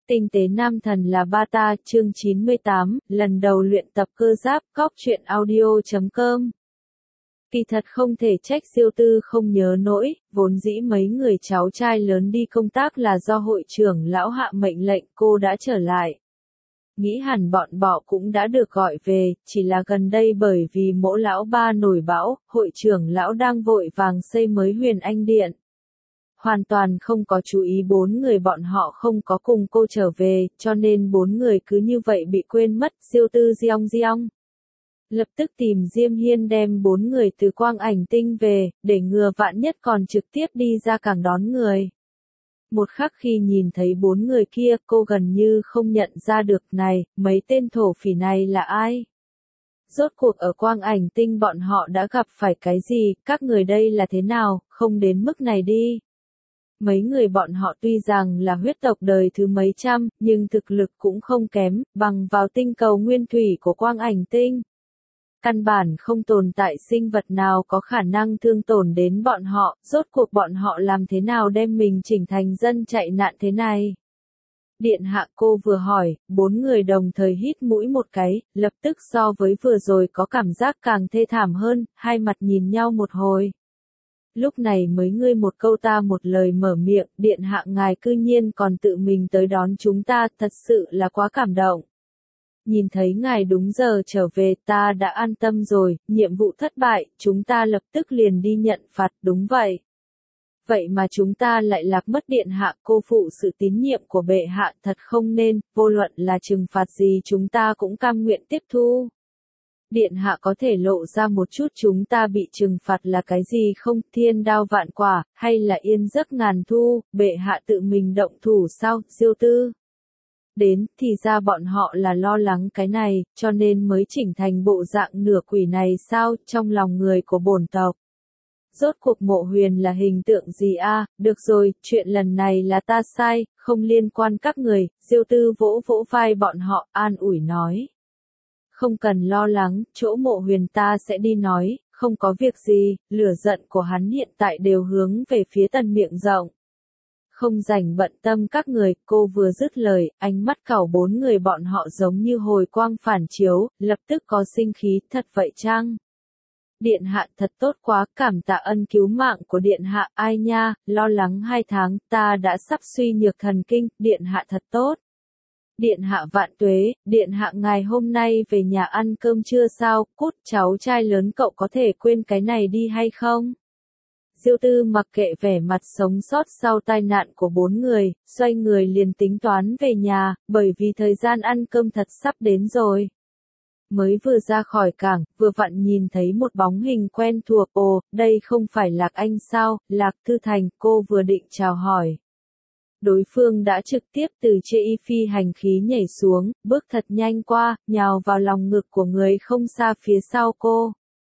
Tinh tế nam thần là ba ta, chương 98, lần đầu luyện tập cơ giáp, cóc truyện audio.com. Kỳ thật không thể trách Diêu Tư không nhớ nổi, vốn dĩ mấy người cháu trai lớn đi công tác là do hội trưởng lão hạ mệnh lệnh cô đã trở lại. Nghĩ hẳn bọn họ cũng đã được gọi về, chỉ là gần đây bởi vì mỗ lão ba nổi bão, hội trưởng lão đang vội vàng xây mới Huyền Anh Điện. Hoàn toàn không có chú ý bốn người bọn họ không có cùng cô trở về, cho nên bốn người cứ như vậy bị quên mất. Diêu Tư giong. Lập tức tìm Diêm Hiên đem bốn người từ Quang Ảnh Tinh về, để ngừa vạn nhất còn trực tiếp đi ra cảng đón người. Một khắc khi nhìn thấy bốn người kia, cô gần như không nhận ra được này, mấy tên thổ phỉ này là ai? Rốt cuộc ở Quang Ảnh Tinh bọn họ đã gặp phải cái gì, các người đây là thế nào, không đến mức này đi. Mấy người bọn họ tuy rằng là huyết tộc đời thứ mấy trăm, nhưng thực lực cũng không kém, bằng vào tinh cầu nguyên thủy của Quang Ảnh Tinh. Căn bản không tồn tại sinh vật nào có khả năng thương tổn đến bọn họ, rốt cuộc bọn họ làm thế nào đem mình chỉnh thành dân chạy nạn thế này. Điện hạ, cô vừa hỏi, bốn người đồng thời hít mũi một cái, lập tức so với vừa rồi có cảm giác càng thê thảm hơn, hai mặt nhìn nhau một hồi. Lúc này mới ngươi một câu ta một lời mở miệng, điện hạ ngài cư nhiên còn tự mình tới đón chúng ta, thật sự là quá cảm động. Nhìn thấy ngài đúng giờ trở về ta đã an tâm rồi, nhiệm vụ thất bại, chúng ta lập tức liền đi nhận phạt, đúng vậy. Vậy mà chúng ta lại lạc mất điện hạ, cô phụ sự tín nhiệm của bệ hạ, thật không nên, vô luận là trừng phạt gì chúng ta cũng cam nguyện tiếp thu. Điện hạ có thể lộ ra một chút chúng ta bị trừng phạt là cái gì không, thiên đao vạn quả, hay là yên giấc ngàn thu, bệ hạ tự mình động thủ sao, Diêu Tư. Đến, thì ra bọn họ là lo lắng cái này, cho nên mới chỉnh thành bộ dạng nửa quỷ này sao, trong lòng người của bổn tộc. Rốt cuộc Mộ Huyền là hình tượng gì a? Được rồi, chuyện lần này là ta sai, không liên quan các người, Diêu Tư vỗ vỗ vai bọn họ, an ủi nói. Không cần lo lắng, chỗ Mộ Huyền ta sẽ đi nói, không có việc gì, lửa giận của hắn hiện tại đều hướng về phía Tần miệng rộng. Không rảnh bận tâm các người, cô vừa dứt lời, ánh mắt cẩu bốn người bọn họ giống như hồi quang phản chiếu, lập tức có sinh khí, thật vậy chăng? Điện hạ thật tốt quá, cảm tạ ân cứu mạng của điện hạ, ai nha, lo lắng 2 tháng, ta đã sắp suy nhược thần kinh, điện hạ thật tốt. Điện hạ vạn tuế, điện hạ ngài hôm nay về nhà ăn cơm trưa sao, cút, cháu trai lớn cậu có thể quên cái này đi hay không? Diêu Tư mặc kệ vẻ mặt sống sót sau tai nạn của bốn người, xoay người liền tính toán về nhà, bởi vì thời gian ăn cơm thật sắp đến rồi. Mới vừa ra khỏi cảng, vừa vặn nhìn thấy một bóng hình quen thuộc, ồ, đây không phải Lạc Anh sao, Lạc Thư Thành, cô vừa định chào hỏi. Đối phương đã trực tiếp từ trên phi hành khí nhảy xuống, bước thật nhanh qua, nhào vào lòng ngực của người không xa phía sau cô.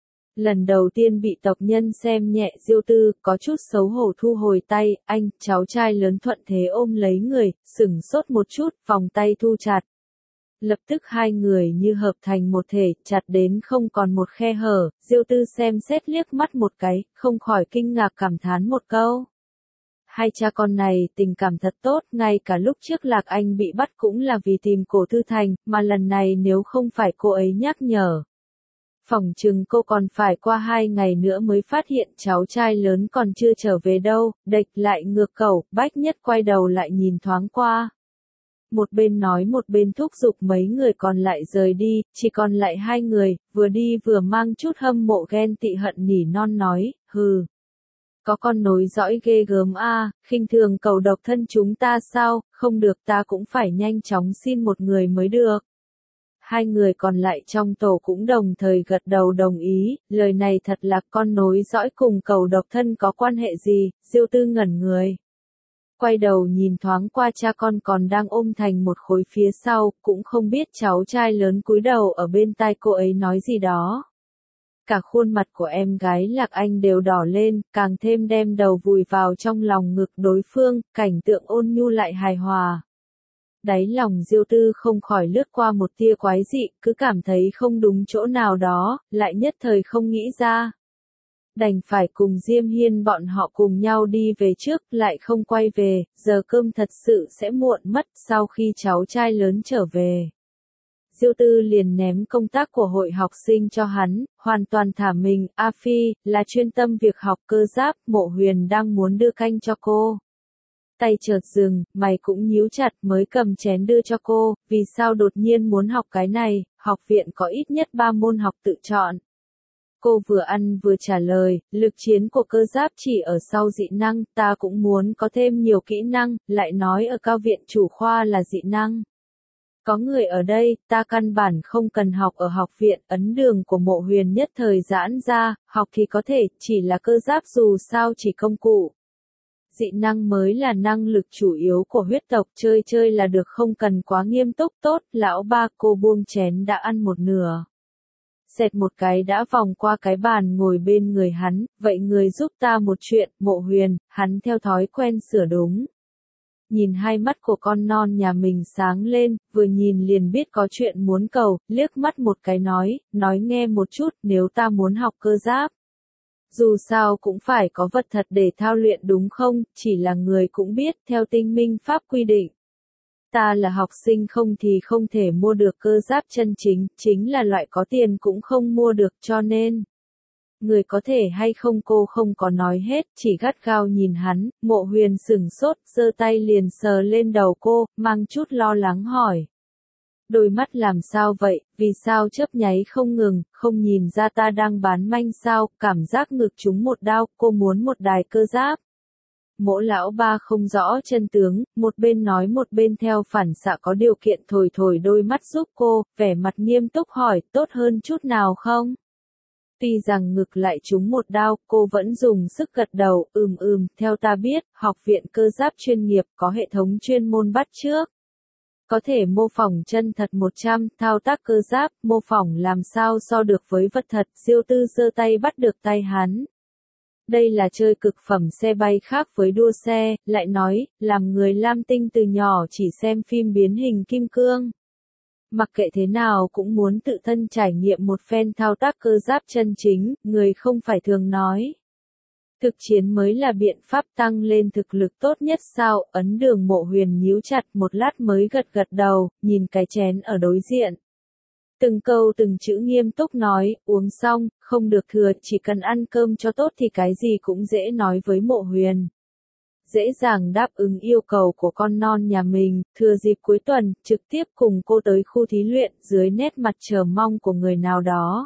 Lần đầu tiên bị tộc nhân xem nhẹ, Diêu Tư có chút xấu hổ thu hồi tay, anh, cháu trai lớn thuận thế ôm lấy người, sửng sốt một chút, vòng tay thu chặt. Lập tức hai người như hợp thành một thể, chặt đến không còn một khe hở, Diêu Tư xem xét liếc mắt một cái, không khỏi kinh ngạc cảm thán một câu. Hai cha con này tình cảm thật tốt, ngay cả lúc trước Lạc Anh bị bắt cũng là vì tìm Cổ Thư Thành, mà lần này nếu không phải cô ấy nhắc nhở. Phỏng chừng cô còn phải qua 2 ngày nữa mới phát hiện cháu trai lớn còn chưa trở về đâu, đệch lại ngược cẩu, Bách Nhất quay đầu lại nhìn thoáng qua. Một bên nói một bên thúc giục mấy người còn lại rời đi, chỉ còn lại 2 người, vừa đi vừa mang chút hâm mộ ghen tị hận nỉ non nói, hừ. Có con nối dõi ghê gớm a, khinh thường cầu độc thân chúng ta sao, không được ta cũng phải nhanh chóng xin một người mới được. 2 người còn lại trong tổ cũng đồng thời gật đầu đồng ý, lời này thật là con nối dõi cùng cầu độc thân có quan hệ gì, Diêu Tư ngẩn người. Quay đầu nhìn thoáng qua cha con còn đang ôm thành một khối phía sau, cũng không biết cháu trai lớn cúi đầu ở bên tai cô ấy nói gì đó. Cả khuôn mặt của em gái Lạc Anh đều đỏ lên, càng thêm đem đầu vùi vào trong lòng ngực đối phương, cảnh tượng ôn nhu lại hài hòa. Đáy lòng Diêu Tư không khỏi lướt qua một tia quái dị, cứ cảm thấy không đúng chỗ nào đó, lại nhất thời không nghĩ ra. Đành phải cùng Diêm Hiên bọn họ cùng nhau đi về trước, lại không quay về, giờ cơm thật sự sẽ muộn mất. Sau khi cháu trai lớn trở về, Diêu Tư liền ném công tác của hội học sinh cho hắn, hoàn toàn thả mình. A Phi, là chuyên tâm việc học cơ giáp. Mộ Huyền đang muốn đưa canh cho cô, tay chợt dừng, mày cũng nhíu chặt, mới cầm chén đưa cho cô. Vì sao đột nhiên muốn học cái này? Học viện có ít nhất 3 môn học tự chọn. Cô vừa ăn vừa trả lời, lực chiến của cơ giáp chỉ ở sau dị năng, ta cũng muốn có thêm nhiều kỹ năng. Lại nói ở cao viện chủ khoa là dị năng. Có người ở đây, ta căn bản không cần học ở học viện. Ấn đường của Mộ Huyền nhất thời giãn ra, học thì có thể, chỉ là cơ giáp dù sao chỉ công cụ. Dị năng mới là năng lực chủ yếu của huyết tộc, chơi chơi là được, không cần quá nghiêm túc. Tốt, lão ba. Cô buông chén đã ăn một nửa, xẹt một cái đã vòng qua cái bàn ngồi bên người hắn. Vậy người giúp ta một chuyện, Mộ Huyền. Hắn theo thói quen sửa đúng. Nhìn hai mắt của con non nhà mình sáng lên, vừa nhìn liền biết có chuyện muốn cầu, liếc mắt một cái nói nghe một chút. Nếu ta muốn học cơ giáp, dù sao cũng phải có vật thật để thao luyện đúng không? Chỉ là người cũng biết, theo tinh minh pháp quy định, ta là học sinh không thì không thể mua được cơ giáp chân chính, chính là loại có tiền cũng không mua được, cho nên người có thể hay không cô không có nói hết, chỉ gắt gao nhìn hắn. Mộ Huyền sửng sốt, giơ tay liền sờ lên đầu cô, mang chút lo lắng hỏi. Đôi mắt làm sao vậy, vì sao chớp nháy không ngừng, không nhìn ra ta đang bán manh sao? Cảm giác ngực trúng một đao, cô muốn một đài cơ giáp. Mỗ lão ba không rõ chân tướng, một bên nói một bên theo phản xạ có điều kiện thổi thổi đôi mắt giúp cô, vẻ mặt nghiêm túc hỏi, tốt hơn chút nào không? Tuy rằng ngực lại trúng một đao, cô vẫn dùng sức gật đầu. Theo ta biết, học viện cơ giáp chuyên nghiệp có hệ thống chuyên môn bắt chước, có thể mô phỏng chân thật 100 thao tác cơ giáp. Mô phỏng làm sao so được với vật thật? Diêu Tư giơ tay bắt được tay hắn. Đây là chơi cực phẩm xe bay, khác với đua xe. Lại nói, làm người Lam Tinh từ nhỏ chỉ xem phim biến hình kim cương, mặc kệ thế nào cũng muốn tự thân trải nghiệm một phen thao tác cơ giáp chân chính. Người không phải thường nói, thực chiến mới là biện pháp tăng lên thực lực tốt nhất sao? Ấn đường. Mộ Huyền nhíu chặt một lát mới gật đầu, nhìn cái chén ở đối diện. Từng câu từng chữ nghiêm túc nói, uống xong, không được thừa, chỉ cần ăn cơm cho tốt thì cái gì cũng dễ. Nói với Mộ Huyền, dễ dàng đáp ứng yêu cầu của con non nhà mình. Thừa dịp cuối tuần, trực tiếp cùng cô tới khu thí luyện. Dưới nét mặt chờ mong của người nào đó,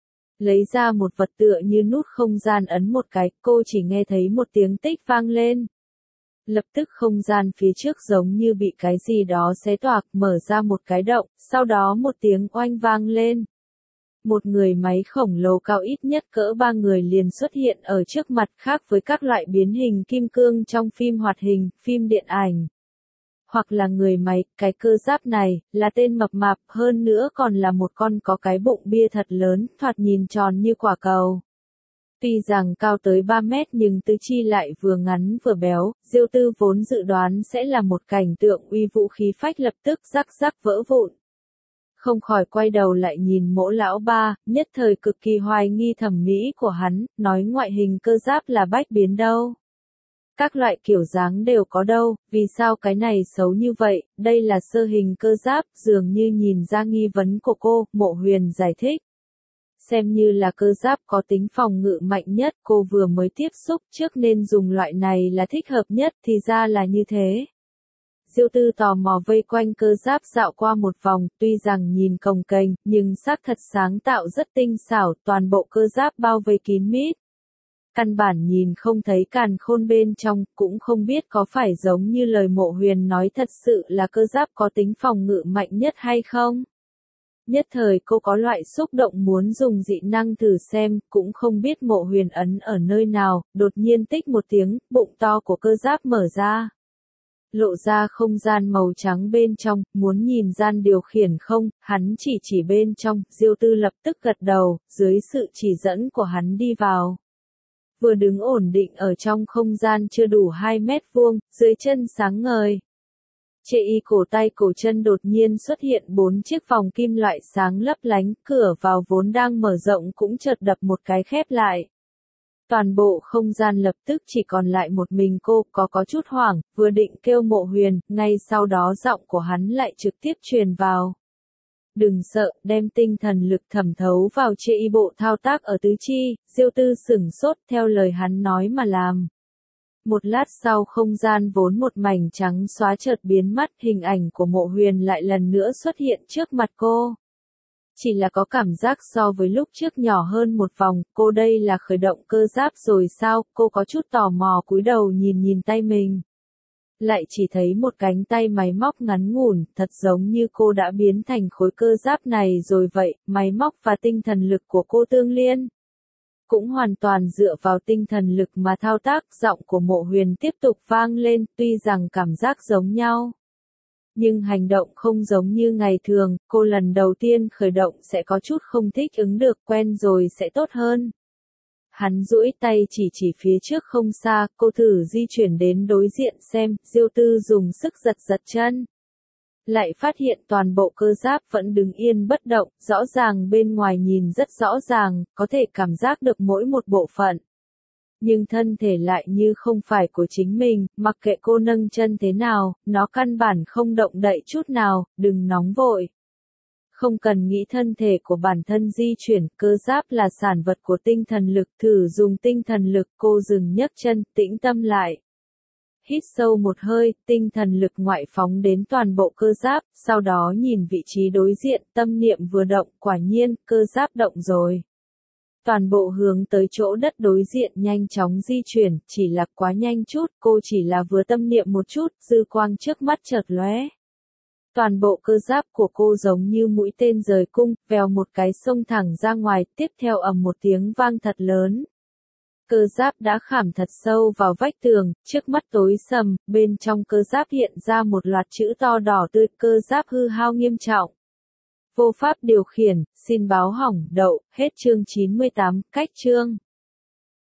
lấy ra một vật tựa như nút không gian, ấn một cái, cô chỉ nghe thấy một tiếng tích vang lên. Lập tức không gian phía trước giống như bị cái gì đó xé toạc, mở ra một cái động, sau đó một tiếng oanh vang lên. Một người máy khổng lồ cao ít nhất cỡ 3 người liền xuất hiện ở trước mặt, khác với các loại biến hình kim cương trong phim hoạt hình, phim điện ảnh. Hoặc là người máy, cái cơ giáp này, là tên mập mạp, hơn nữa còn là một con có cái bụng bia thật lớn, thoạt nhìn tròn như quả cầu. Tuy rằng cao tới 3 mét nhưng tứ chi lại vừa ngắn vừa béo. Diêu Tư vốn dự đoán sẽ là một cảnh tượng uy vũ khí phách, lập tức rắc rắc vỡ vụn. Không khỏi quay đầu lại nhìn Mỗ lão ba, nhất thời cực kỳ hoài nghi thẩm mỹ của hắn, nói ngoại hình cơ giáp là bách biến đâu. Các loại kiểu dáng đều có đâu, vì sao cái này xấu như vậy? Đây là sơ hình cơ giáp. Dường như nhìn ra nghi vấn của cô, Mộ Huyền giải thích. Xem như là cơ giáp có tính phòng ngự mạnh nhất, cô vừa mới tiếp xúc trước nên dùng loại này là thích hợp nhất, thì ra là như thế. Diêu Tư tò mò vây quanh cơ giáp dạo qua một vòng, tuy rằng nhìn cồng kềnh, nhưng xác thật sáng tạo rất tinh xảo, toàn bộ cơ giáp bao vây kín mít. Căn bản nhìn không thấy càn khôn bên trong, cũng không biết có phải giống như lời Mộ Huyền nói thật sự là cơ giáp có tính phòng ngự mạnh nhất hay không. Nhất thời cô có loại xúc động muốn dùng dị năng thử xem, cũng không biết Mộ Huyền ấn ở nơi nào. Đột nhiên tích một tiếng, bụng to của cơ giáp mở ra, lộ ra không gian màu trắng bên trong. Muốn nhìn gian điều khiển không? Hắn chỉ bên trong. Diêu Tư lập tức gật đầu, dưới sự chỉ dẫn của hắn đi vào. Vừa đứng ổn định ở trong không gian chưa đủ 2 mét vuông, dưới chân sáng ngời. Chệ y cổ tay cổ chân đột nhiên xuất hiện 4 chiếc vòng kim loại sáng lấp lánh, cửa vào vốn đang mở rộng cũng chợt đập một cái khép lại. Toàn bộ không gian lập tức chỉ còn lại một mình cô, có chút hoảng, vừa định kêu Mộ Huyền, ngay sau đó giọng của hắn lại trực tiếp truyền vào. Đừng sợ, đem tinh thần lực thẩm thấu vào chế y bộ thao tác ở tứ chi, Diêu Tư sửng sốt theo lời hắn nói mà làm. Một lát sau không gian vốn một mảnh trắng xóa chợt biến mất, hình ảnh của Mộ Huyền lại lần nữa xuất hiện trước mặt cô. Chỉ là có cảm giác so với lúc trước nhỏ hơn một vòng, cô đây là khởi động cơ giáp rồi sao, cô có chút tò mò cúi đầu nhìn tay mình. Lại chỉ thấy một cánh tay máy móc ngắn ngủn, thật giống như cô đã biến thành khối cơ giáp này rồi vậy, máy móc và tinh thần lực của cô tương liên. Cũng hoàn toàn dựa vào tinh thần lực mà thao tác, giọng của Mộ Huyền tiếp tục vang lên, tuy rằng cảm giác giống nhau. Nhưng hành động không giống như ngày thường, cô lần đầu tiên khởi động sẽ có chút không thích ứng được, quen rồi sẽ tốt hơn. Hắn duỗi tay chỉ phía trước không xa, cô thử di chuyển đến đối diện xem, Diêu Tư dùng sức giật chân. Lại phát hiện toàn bộ cơ giáp vẫn đứng yên bất động, rõ ràng bên ngoài nhìn rất rõ ràng, có thể cảm giác được mỗi một bộ phận. Nhưng thân thể lại như không phải của chính mình, mặc kệ cô nâng chân thế nào, nó căn bản không động đậy chút nào, đừng nóng vội. Không cần nghĩ thân thể của bản thân di chuyển, cơ giáp là sản vật của tinh thần lực, thử dùng tinh thần lực, cô dừng nhấc chân, tĩnh tâm lại. Hít sâu một hơi, tinh thần lực ngoại phóng đến toàn bộ cơ giáp, sau đó nhìn vị trí đối diện, tâm niệm vừa động, quả nhiên, cơ giáp động rồi. Toàn bộ hướng tới chỗ đất đối diện nhanh chóng di chuyển, chỉ là quá nhanh chút, cô chỉ là vừa tâm niệm một chút, dư quang trước mắt chợt lóe. Toàn bộ cơ giáp của cô giống như mũi tên rời cung, vèo một cái xông thẳng ra ngoài, tiếp theo ầm một tiếng vang thật lớn. Cơ giáp đã khảm thật sâu vào vách tường, trước mắt tối sầm, bên trong cơ giáp hiện ra một loạt chữ to đỏ tươi, cơ giáp hư hao nghiêm trọng. Vô pháp điều khiển, xin báo hỏng, đậu, hết chương 98, cách chương.